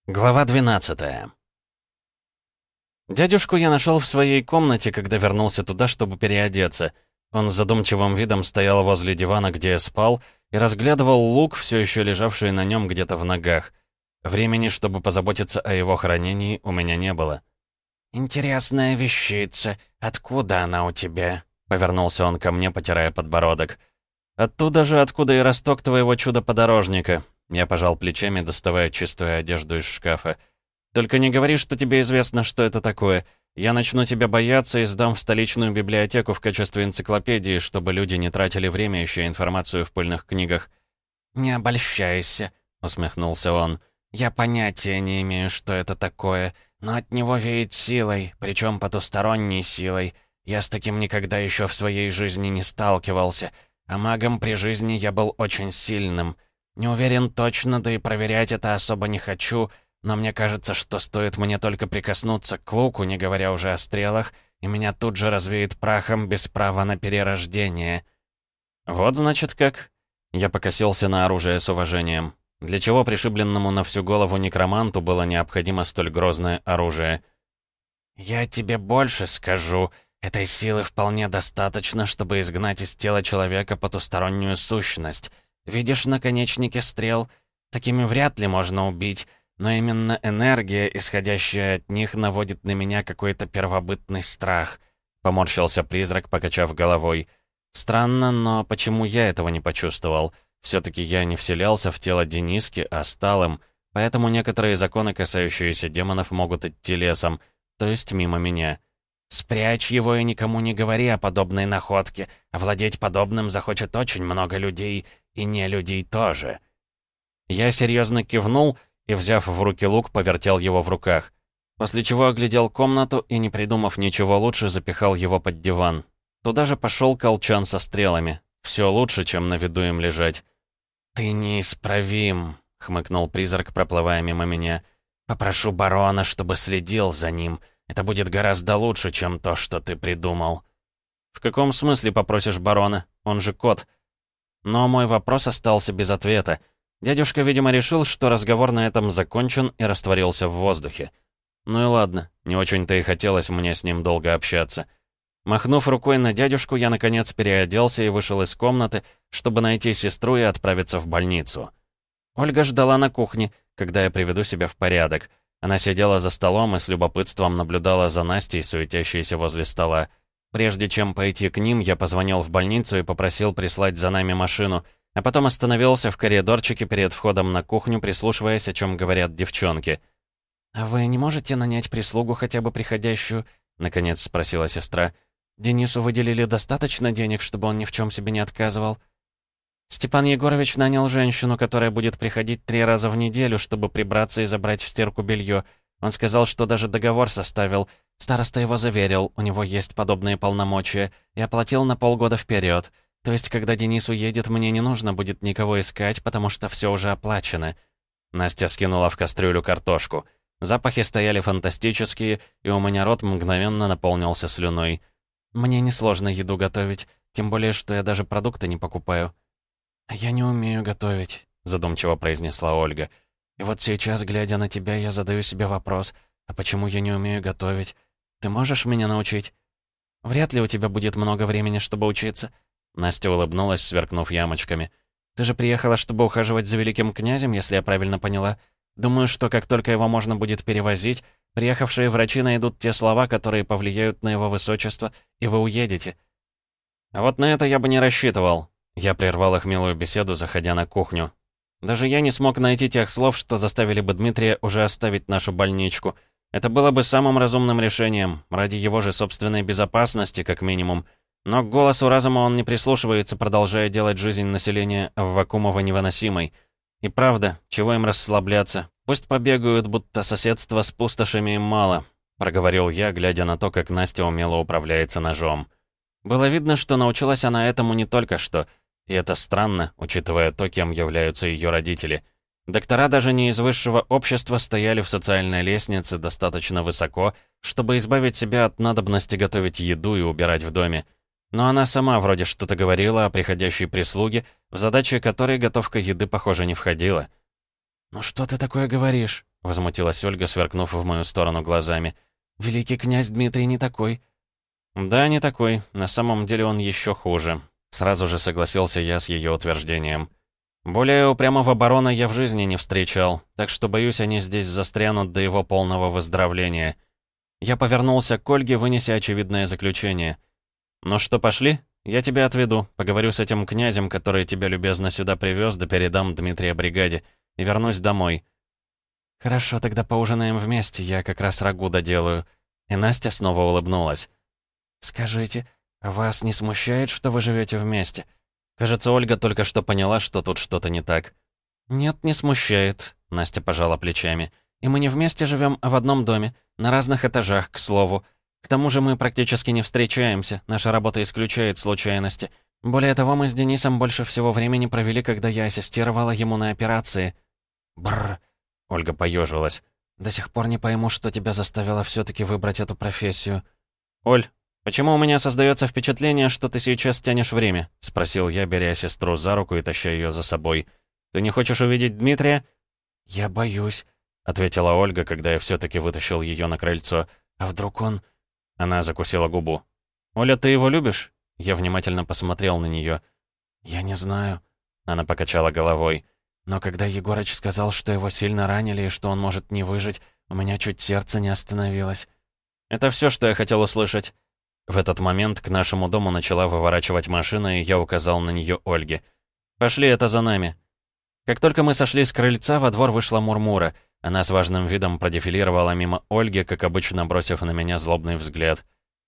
Глава 12. Дядюшку я нашел в своей комнате, когда вернулся туда, чтобы переодеться. Он с задумчивым видом стоял возле дивана, где я спал, и разглядывал лук, все еще лежавший на нем где-то в ногах. Времени, чтобы позаботиться о его хранении, у меня не было. «Интересная вещица. Откуда она у тебя?» — повернулся он ко мне, потирая подбородок. «Оттуда же, откуда и росток твоего чудо-подорожника». Я пожал плечами, доставая чистую одежду из шкафа. «Только не говори, что тебе известно, что это такое. Я начну тебя бояться и сдам в столичную библиотеку в качестве энциклопедии, чтобы люди не тратили время, ища информацию в пыльных книгах». «Не обольщайся», — усмехнулся он. «Я понятия не имею, что это такое, но от него веет силой, причем потусторонней силой. Я с таким никогда еще в своей жизни не сталкивался, а магом при жизни я был очень сильным». Не уверен точно, да и проверять это особо не хочу, но мне кажется, что стоит мне только прикоснуться к луку, не говоря уже о стрелах, и меня тут же развеет прахом без права на перерождение. Вот значит как. Я покосился на оружие с уважением. Для чего пришибленному на всю голову некроманту было необходимо столь грозное оружие? «Я тебе больше скажу. Этой силы вполне достаточно, чтобы изгнать из тела человека потустороннюю сущность. Видишь наконечники стрел? Такими вряд ли можно убить, но именно энергия, исходящая от них, наводит на меня какой-то первобытный страх». Поморщился призрак, покачав головой. «Странно, но почему я этого не почувствовал? Все-таки я не вселялся в тело Дениски, а стал им, поэтому некоторые законы, касающиеся демонов, могут идти лесом, то есть мимо меня». «Спрячь его и никому не говори о подобной находке. Овладеть подобным захочет очень много людей, и не людей тоже». Я серьезно кивнул и, взяв в руки лук, повертел его в руках. После чего оглядел комнату и, не придумав ничего лучше, запихал его под диван. Туда же пошел колчан со стрелами. Все лучше, чем на виду им лежать. «Ты неисправим», — хмыкнул призрак, проплывая мимо меня. «Попрошу барона, чтобы следил за ним. Это будет гораздо лучше, чем то, что ты придумал». «В каком смысле попросишь барона? Он же кот». Но мой вопрос остался без ответа. Дядюшка, видимо, решил, что разговор на этом закончен, и растворился в воздухе. Ну и ладно, не очень-то и хотелось мне с ним долго общаться. Махнув рукой на дядюшку, я, наконец, переоделся и вышел из комнаты, чтобы найти сестру и отправиться в больницу. Ольга ждала на кухне, когда я приведу себя в порядок. Она сидела за столом и с любопытством наблюдала за Настей, суетящейся возле стола. Прежде чем пойти к ним, я позвонил в больницу и попросил прислать за нами машину, а потом остановился в коридорчике перед входом на кухню, прислушиваясь, о чем говорят девчонки. «А вы не можете нанять прислугу, хотя бы приходящую?» — наконец спросила сестра. «Денису выделили достаточно денег, чтобы он ни в чем себе не отказывал?» «Степан Егорович нанял женщину, которая будет приходить 3 раза в неделю, чтобы прибраться и забрать в стирку белье. Он сказал, что даже договор составил. Староста его заверил, у него есть подобные полномочия, и оплатил на полгода вперед. То есть, когда Денис уедет, мне не нужно будет никого искать, потому что все уже оплачено». Настя скинула в кастрюлю картошку. Запахи стояли фантастические, и у меня рот мгновенно наполнился слюной. «Мне несложно еду готовить, тем более, что я даже продукты не покупаю». «А я не умею готовить», — задумчиво произнесла Ольга. «И вот сейчас, глядя на тебя, я задаю себе вопрос, а почему я не умею готовить? Ты можешь меня научить?» «Вряд ли у тебя будет много времени, чтобы учиться». Настя улыбнулась, сверкнув ямочками. «Ты же приехала, чтобы ухаживать за великим князем, если я правильно поняла. Думаю, что как только его можно будет перевозить, приехавшие врачи найдут те слова, которые повлияют на его высочество, и вы уедете». «А вот на это я бы не рассчитывал». Я прервал их милую беседу, заходя на кухню. Даже я не смог найти тех слов, что заставили бы Дмитрия уже оставить нашу больничку. Это было бы самым разумным решением, ради его же собственной безопасности, как минимум. Но к голосу разума он не прислушивается, продолжая делать жизнь населения Аввакумова невыносимой. И правда, чего им расслабляться? Пусть побегают, будто соседство с пустошами им мало, проговорил я, глядя на то, как Настя умело управляется ножом. Было видно, что научилась она этому не только что. И это странно, учитывая то, кем являются ее родители. Доктора даже не из высшего общества стояли в социальной лестнице достаточно высоко, чтобы избавить себя от надобности готовить еду и убирать в доме. Но она сама вроде что-то говорила о приходящей прислуге, в задачи которой готовка еды, похоже, не входила. «Ну что ты такое говоришь?» — возмутилась Ольга, сверкнув в мою сторону глазами. «Великий князь Дмитрий не такой». «Да, не такой. На самом деле он еще хуже». Сразу же согласился я с ее утверждением. «Более упрямого барона я в жизни не встречал, так что, боюсь, они здесь застрянут до его полного выздоровления». Я повернулся к Ольге, вынеся очевидное заключение. «Ну что, пошли? Я тебя отведу, поговорю с этим князем, который тебя любезно сюда привез, да передам Дмитрия бригаде, и вернусь домой». «Хорошо, тогда поужинаем вместе, я как раз рагу доделаю». И Настя снова улыбнулась. «Скажите, а вас не смущает, что вы живете вместе?» Кажется, Ольга только что поняла, что тут что-то не так. «Нет, не смущает», — Настя пожала плечами. «И мы не вместе живем, а в одном доме, на разных этажах, к слову. К тому же мы практически не встречаемся, наша работа исключает случайности. Более того, мы с Денисом больше всего времени провели, когда я ассистировала ему на операции». «Бррр», — Ольга поежилась. «До сих пор не пойму, что тебя заставило все-таки выбрать эту профессию». «Оль, почему у меня создается впечатление, что ты сейчас тянешь время?» — спросил я, беря сестру за руку и таща ее за собой. «Ты не хочешь увидеть Дмитрия?» «Я боюсь», — ответила Ольга, когда я все-таки вытащил ее на крыльцо. «А вдруг он...» Она закусила губу. «Оля, ты его любишь?» Я внимательно посмотрел на нее. «Я не знаю», — она покачала головой. «Но когда Егорыч сказал, что его сильно ранили и что он может не выжить, у меня чуть сердце не остановилось». «Это все, что я хотел услышать». В этот момент к нашему дому начала выворачивать машина, и я указал на нее Ольге. «Пошли, это за нами». Как только мы сошли с крыльца, во двор вышла Мурмура. Она с важным видом продефилировала мимо Ольги, как обычно бросив на меня злобный взгляд.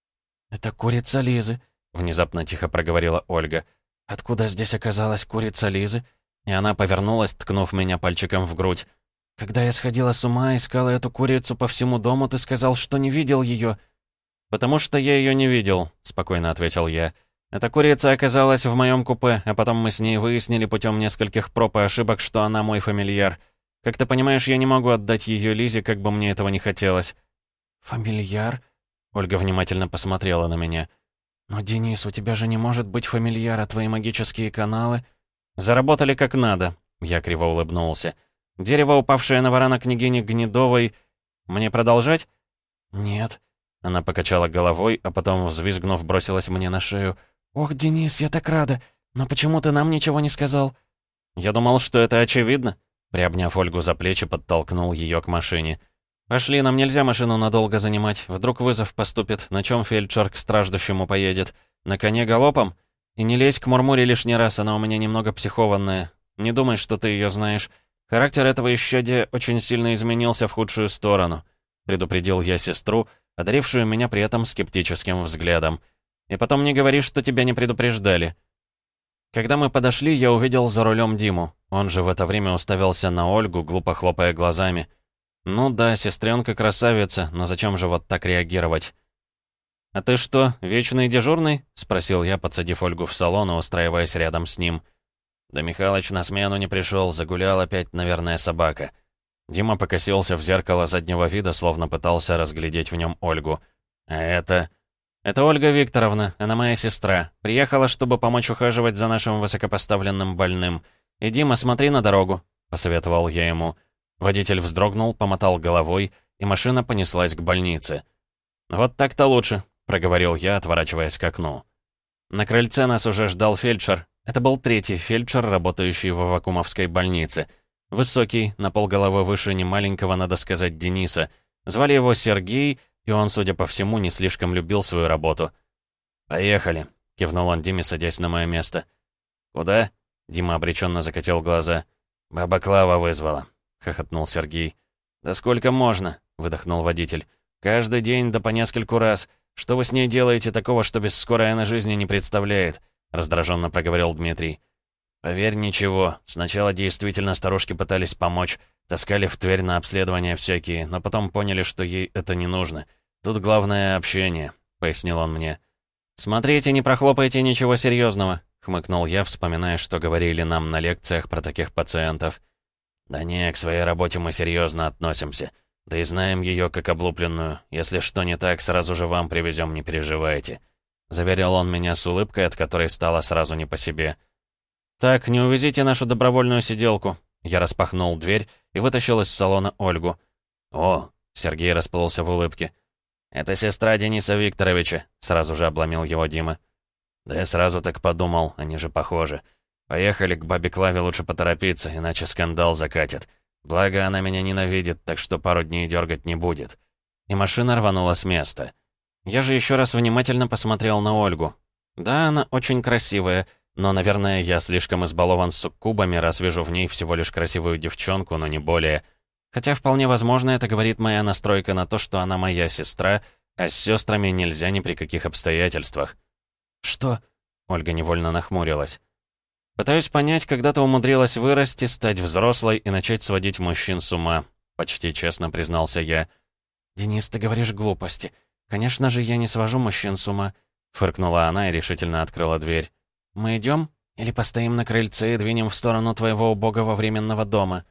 «Это курица Лизы», — внезапно тихо проговорила Ольга. «Откуда здесь оказалась курица Лизы?» И она повернулась, ткнув меня пальчиком в грудь. «Когда я сходила с ума, искала эту курицу по всему дому, ты сказал, что не видел ее». «Потому что я ее не видел», — спокойно ответил я. «Эта курица оказалась в моем купе, а потом мы с ней выяснили путем нескольких проб и ошибок, что она мой фамильяр. Как ты понимаешь, я не могу отдать ее Лизе, как бы мне этого не хотелось». «Фамильяр?» — Ольга внимательно посмотрела на меня. «Но, Денис, у тебя же не может быть фамильяра, твои магические каналы...» «Заработали как надо», — я криво улыбнулся. «Дерево, упавшее на варана княгини Гнедовой... Мне продолжать?» «Нет». Она покачала головой, а потом, взвизгнув, бросилась мне на шею. «Ох, Денис, я так рада! Но почему ты нам ничего не сказал?» «Я думал, что это очевидно». Приобняв Ольгу за плечи, подтолкнул ее к машине. «Пошли, нам нельзя машину надолго занимать. Вдруг вызов поступит. На чем фельдшер к страждущему поедет? На коне галопом? И не лезь к Мурмуре лишний раз, она у меня немного психованная. Не думай, что ты ее знаешь. Характер этого исчадия очень сильно изменился в худшую сторону», — предупредил я сестру, одарившую меня при этом скептическим взглядом. «И потом не говори, что тебя не предупреждали». Когда мы подошли, я увидел за рулем Диму. Он же в это время уставился на Ольгу, глупо хлопая глазами. «Ну да, сестренка красавица, но зачем же вот так реагировать?» «А ты что, вечный дежурный?» — спросил я, подсадив Ольгу в салон и устраиваясь рядом с ним. «Да Михалыч на смену не пришел, загулял опять, наверное, собака». Дима покосился в зеркало заднего вида, словно пытался разглядеть в нем Ольгу. «А это...» «Это Ольга Викторовна, она моя сестра. Приехала, чтобы помочь ухаживать за нашим высокопоставленным больным. И, Дима, смотри на дорогу», — посоветовал я ему. Водитель вздрогнул, помотал головой, и машина понеслась к больнице. «Вот так-то лучше», — проговорил я, отворачиваясь к окну. На крыльце нас уже ждал фельдшер. Это был третий фельдшер, работающий в Аввакумовской больнице. Высокий, на полголовы выше немаленького, надо сказать, Дениса. Звали его Сергей, и он, судя по всему, не слишком любил свою работу. «Поехали», — кивнул он Диме, садясь на мое место. «Куда?» — Дима обреченно закатил глаза. «Баба Клава вызвала», — хохотнул Сергей. «Да сколько можно?» — выдохнул водитель. «Каждый день, да по нескольку раз. Что вы с ней делаете такого, что без скорой она жизни не представляет?» — раздраженно проговорил Дмитрий. «Поверь, ничего. Сначала действительно старушки пытались помочь. Таскали в Тверь на обследования всякие, но потом поняли, что ей это не нужно. Тут главное общение», — пояснил он мне. «Смотрите, не прохлопайте ничего серьезного», — хмыкнул я, вспоминая, что говорили нам на лекциях про таких пациентов. «Да не, к своей работе мы серьезно относимся. Да и знаем ее как облупленную. Если что не так, сразу же вам привезем, не переживайте», — заверил он меня с улыбкой, от которой стало сразу не по себе. «Так, не увезите нашу добровольную сиделку». Я распахнул дверь и вытащил из салона Ольгу. «О!» — Сергей расплылся в улыбке. «Это сестра Дениса Викторовича», — сразу же обломил его Дима. «Да я сразу так подумал, они же похожи. Поехали к бабе Клаве, лучше поторопиться, иначе скандал закатит. Благо, она меня ненавидит, так что пару дней дергать не будет». И машина рванула с места. Я же еще раз внимательно посмотрел на Ольгу. Да, она очень красивая, но, наверное, я слишком избалован суккубами, раз вижу в ней всего лишь красивую девчонку, но не более. Хотя вполне возможно, это говорит моя настройка на то, что она моя сестра, а с сестрами нельзя ни при каких обстоятельствах. «Что?» — Ольга невольно нахмурилась. «Пытаюсь понять, когда ты умудрилась вырасти, стать взрослой и начать сводить мужчин с ума», — почти честно признался я. «Денис, ты говоришь глупости. Конечно же, я не свожу мужчин с ума», — фыркнула она и решительно открыла дверь. «Мы идем? Или постоим на крыльце и двинем в сторону твоего убогого временного дома?»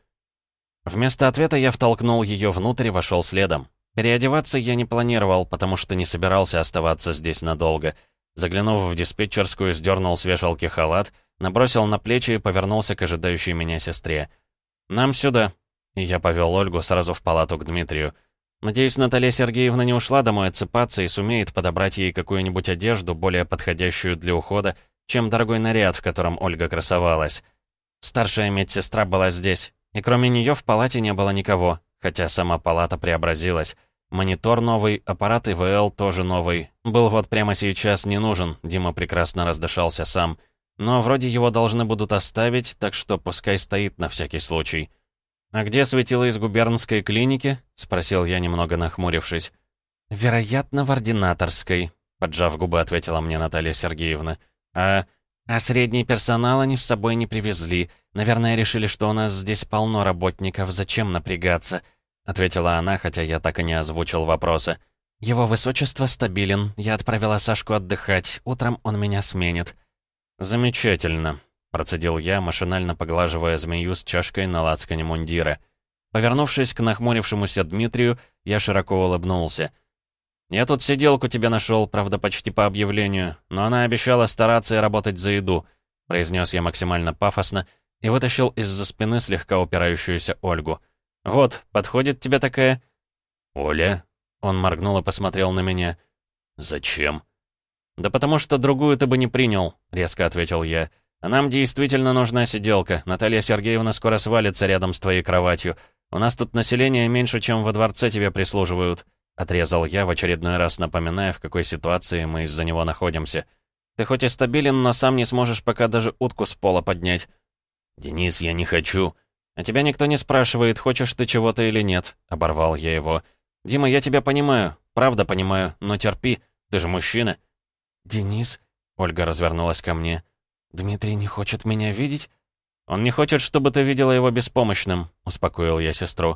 Вместо ответа я втолкнул ее внутрь и вошел следом. Переодеваться я не планировал, потому что не собирался оставаться здесь надолго. Заглянув в диспетчерскую, сдернул с вешалки халат, набросил на плечи и повернулся к ожидающей меня сестре. «Нам сюда». И я повел Ольгу сразу в палату к Дмитрию. Надеюсь, Наталья Сергеевна не ушла домой отсыпаться и сумеет подобрать ей какую-нибудь одежду, более подходящую для ухода, чем дорогой наряд, в котором Ольга красовалась. Старшая медсестра была здесь, и кроме нее в палате не было никого, хотя сама палата преобразилась. Монитор новый, аппарат ИВЛ тоже новый. Был вот прямо сейчас не нужен, Дима прекрасно раздышался сам. Но вроде его должны будут оставить, так что пускай стоит на всякий случай. «А где светило из губернской клиники?» — спросил я, немного нахмурившись. «Вероятно, в ординаторской», — поджав губы, ответила мне Наталья Сергеевна. «А средний персонал они с собой не привезли. Наверное, решили, что у нас здесь полно работников, зачем напрягаться?» — ответила она, хотя я так и не озвучил вопроса. «Его высочество стабилен. Я отправила Сашку отдыхать. Утром он меня сменит». «Замечательно», — процедил я, машинально поглаживая змею с чашкой на лацкане мундира. Повернувшись к нахмурившемуся Дмитрию, я широко улыбнулся. «Я тут сиделку тебе нашел, правда, почти по объявлению, но она обещала стараться и работать за еду», — произнес я максимально пафосно и вытащил из-за спины слегка упирающуюся Ольгу. «Вот, подходит тебе такая?» «Оля?» — он моргнул и посмотрел на меня. «Зачем?» «Да потому что другую ты бы не принял», — резко ответил я. «А нам действительно нужна сиделка. Наталья Сергеевна скоро свалится рядом с твоей кроватью. У нас тут население меньше, чем во дворце тебе прислуживают», — отрезал я, в очередной раз напоминая, в какой ситуации мы из-за него находимся. «Ты хоть и стабилен, но сам не сможешь пока даже утку с пола поднять». «Денис, я не хочу». «А тебя никто не спрашивает, хочешь ты чего-то или нет», — оборвал я его. «Дима, я тебя понимаю, правда понимаю, но терпи, ты же мужчина». «Денис?» — Ольга развернулась ко мне. «Дмитрий не хочет меня видеть?» «Он не хочет, чтобы ты видела его беспомощным», — успокоил я сестру.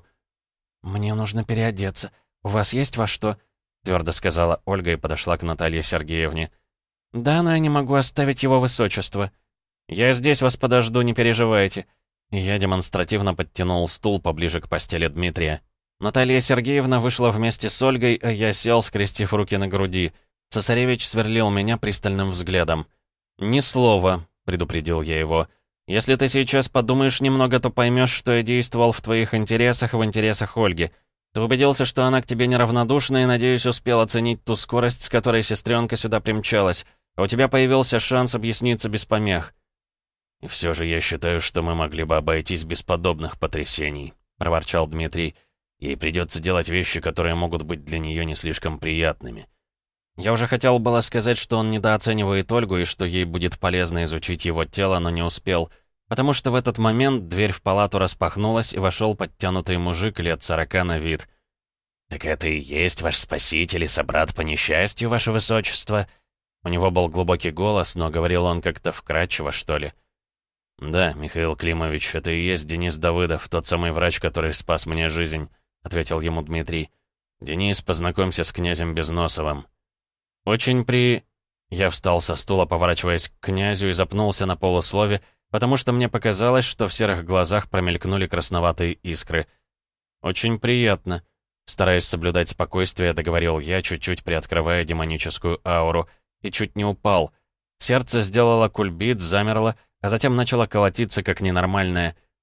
«Мне нужно переодеться. У вас есть во что?» — твердо сказала Ольга и подошла к Наталье Сергеевне. «Да, но я не могу оставить его высочество». «Я здесь вас подожду, не переживайте». И я демонстративно подтянул стул поближе к постели Дмитрия. Наталья Сергеевна вышла вместе с Ольгой, а я сел, скрестив руки на груди. Цесаревич сверлил меня пристальным взглядом. «Ни слова», — предупредил я его. «Если ты сейчас подумаешь немного, то поймешь, что я действовал в твоих интересах и в интересах Ольги. Ты убедился, что она к тебе неравнодушна и, надеюсь, успел оценить ту скорость, с которой сестренка сюда примчалась. А у тебя появился шанс объясниться без помех». «И все же я считаю, что мы могли бы обойтись без подобных потрясений», — проворчал Дмитрий. «Ей придется делать вещи, которые могут быть для нее не слишком приятными». Я уже хотел было сказать, что он недооценивает Ольгу и что ей будет полезно изучить его тело, но не успел, потому что в этот момент дверь в палату распахнулась, и вошел подтянутый мужик лет 40 на вид. «Так это и есть ваш спаситель и собрат по несчастью, ваше высочество?» У него был глубокий голос, но говорил он как-то вкрадчиво, что ли. «Да, Михаил Климович, это и есть Денис Давыдов, тот самый врач, который спас мне жизнь», — ответил ему Дмитрий. «Денис, познакомься с князем Безносовым». Я встал со стула, поворачиваясь к князю, и запнулся на полуслове, потому что мне показалось, что в серых глазах промелькнули красноватые искры. «Очень приятно», — стараясь соблюдать спокойствие, договорил я, чуть-чуть приоткрывая демоническую ауру, и чуть не упал. Сердце сделало кульбит, замерло, а затем начало колотиться как ненормальное.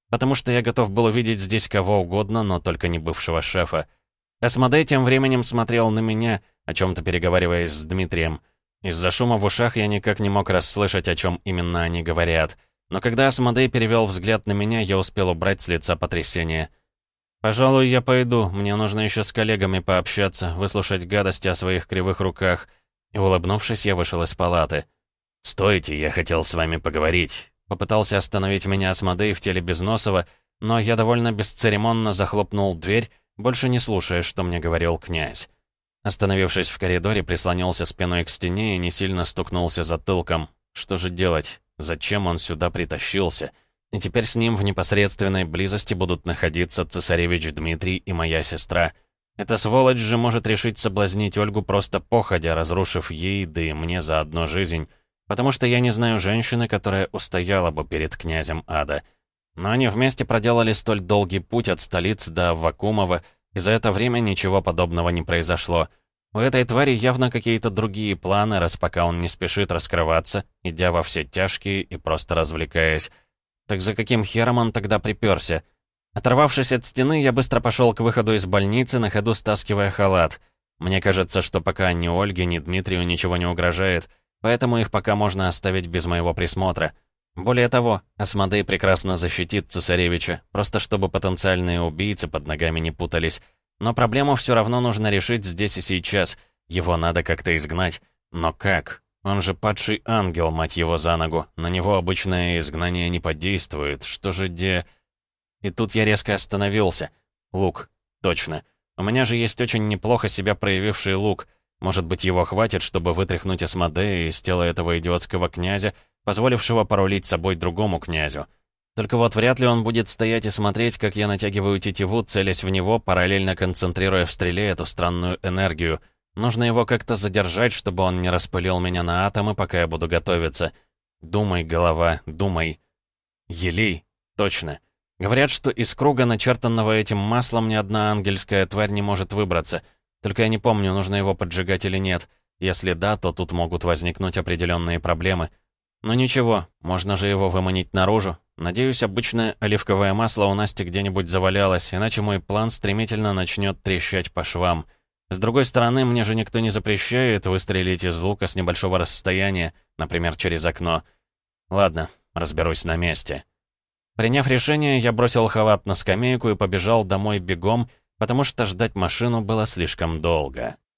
потому что я готов был увидеть здесь кого угодно, но только не бывшего шефа. Асмодей тем временем смотрел на меня, о чем-то переговариваясь с Дмитрием. Из-за шума в ушах я никак не мог расслышать, о чем именно они говорят. Но когда Асмодей перевел взгляд на меня, я успел убрать с лица потрясение. «Пожалуй, я пойду. Мне нужно еще с коллегами пообщаться, выслушать гадости о своих кривых руках». И, улыбнувшись, я вышел из палаты. «Стойте, я хотел с вами поговорить». Попытался остановить меня Асмодей в теле Безносова, но я довольно бесцеремонно захлопнул дверь, больше не слушая, что мне говорил князь. Остановившись в коридоре, прислонился спиной к стене и не сильно стукнулся затылком. Что же делать? Зачем он сюда притащился? И теперь с ним в непосредственной близости будут находиться цесаревич Дмитрий и моя сестра. Эта сволочь же может решить соблазнить Ольгу просто походя, разрушив ей, да и мне заодно жизнь. Потому что я не знаю женщины, которая устояла бы перед князем ада. Но они вместе проделали столь долгий путь от столицы до Вакумова, и за это время ничего подобного не произошло. У этой твари явно какие-то другие планы, раз пока он не спешит раскрываться, идя во все тяжкие и просто развлекаясь. Так за каким хером он тогда приперся? Оторвавшись от стены, я быстро пошел к выходу из больницы, на ходу стаскивая халат. Мне кажется, что пока ни Ольге, ни Дмитрию ничего не угрожает, поэтому их пока можно оставить без моего присмотра. Более того, Асмодей прекрасно защитит цесаревича, просто чтобы потенциальные убийцы под ногами не путались. Но проблему все равно нужно решить здесь и сейчас. Его надо как-то изгнать. Но как? Он же падший ангел, мать его за ногу. На него обычное изгнание не подействует. Что же И тут я резко остановился. Лук. Точно. У меня же есть очень неплохо себя проявивший лук. Может быть, его хватит, чтобы вытряхнуть Асмодея из тела этого идиотского князя, позволившего порулить собой другому князю. Только вот вряд ли он будет стоять и смотреть, как я натягиваю тетиву, целясь в него, параллельно концентрируя в стреле эту странную энергию. Нужно его как-то задержать, чтобы он не распылил меня на атомы, пока я буду готовиться. Думай, голова, думай. Елей. Точно. Говорят, что из круга, начертанного этим маслом, ни одна ангельская тварь не может выбраться. Только я не помню, нужно его поджигать или нет. Если да, то тут могут возникнуть определенные проблемы. Но ничего, можно же его выманить наружу. Надеюсь, обычное оливковое масло у Насти где-нибудь завалялось, иначе мой план стремительно начнет трещать по швам. С другой стороны, мне же никто не запрещает выстрелить из лука с небольшого расстояния, например, через окно. Ладно, разберусь на месте. Приняв решение, я бросил халат на скамейку и побежал домой бегом, потому что ждать машину было слишком долго.